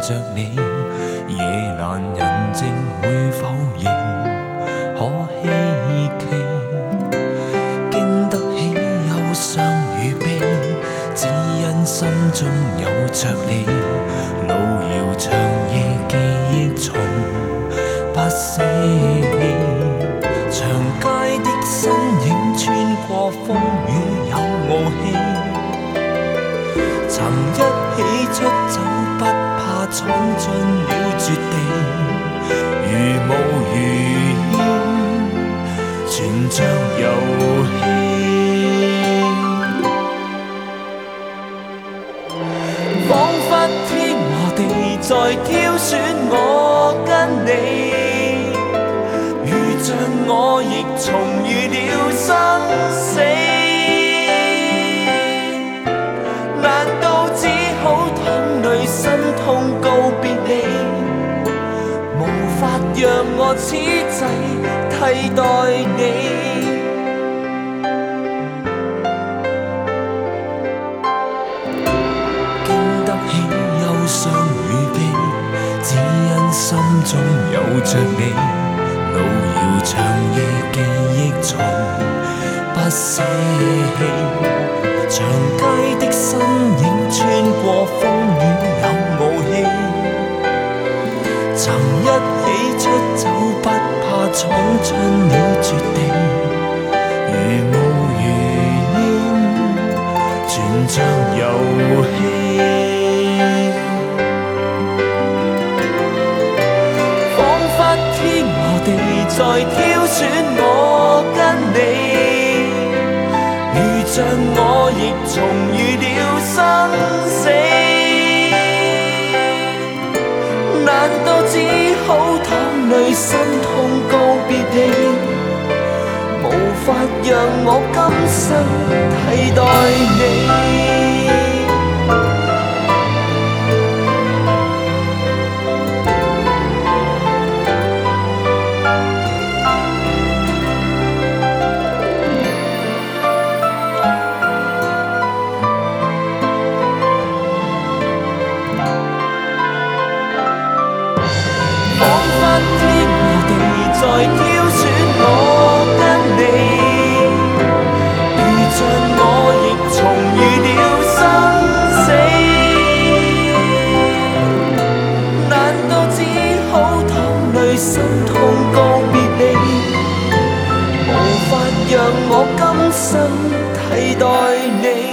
着你，夜阑人靜會否仍可希冀？經得起憂傷與悲，只因心中有着你。路遙長夜記憶從不捨棄，長街的身影穿過風雨有傲氣。曾一起出走，不怕闖進了絕地，如霧如煙，全像遊戲。彷彿天和地在挑選我跟你，如像我亦重遇了生死。心痛告別你，無法讓我此際替代你。經得起憂傷與悲，只因心中有着你。路遙長夜記憶從不捨棄，長街的身影穿過風雨有傲氣。曾一起出走，不怕闖進了絕地，如霧如煙，全像遊戲。彷彿天和地在挑選我跟你，如像我亦重遇了生死。難道只好淌淚心痛告別你，無法讓我今生替代你。在挑選我跟你，如像我亦重遇了生死。難道只好淌淚心痛告別你，無法讓我今生替代你。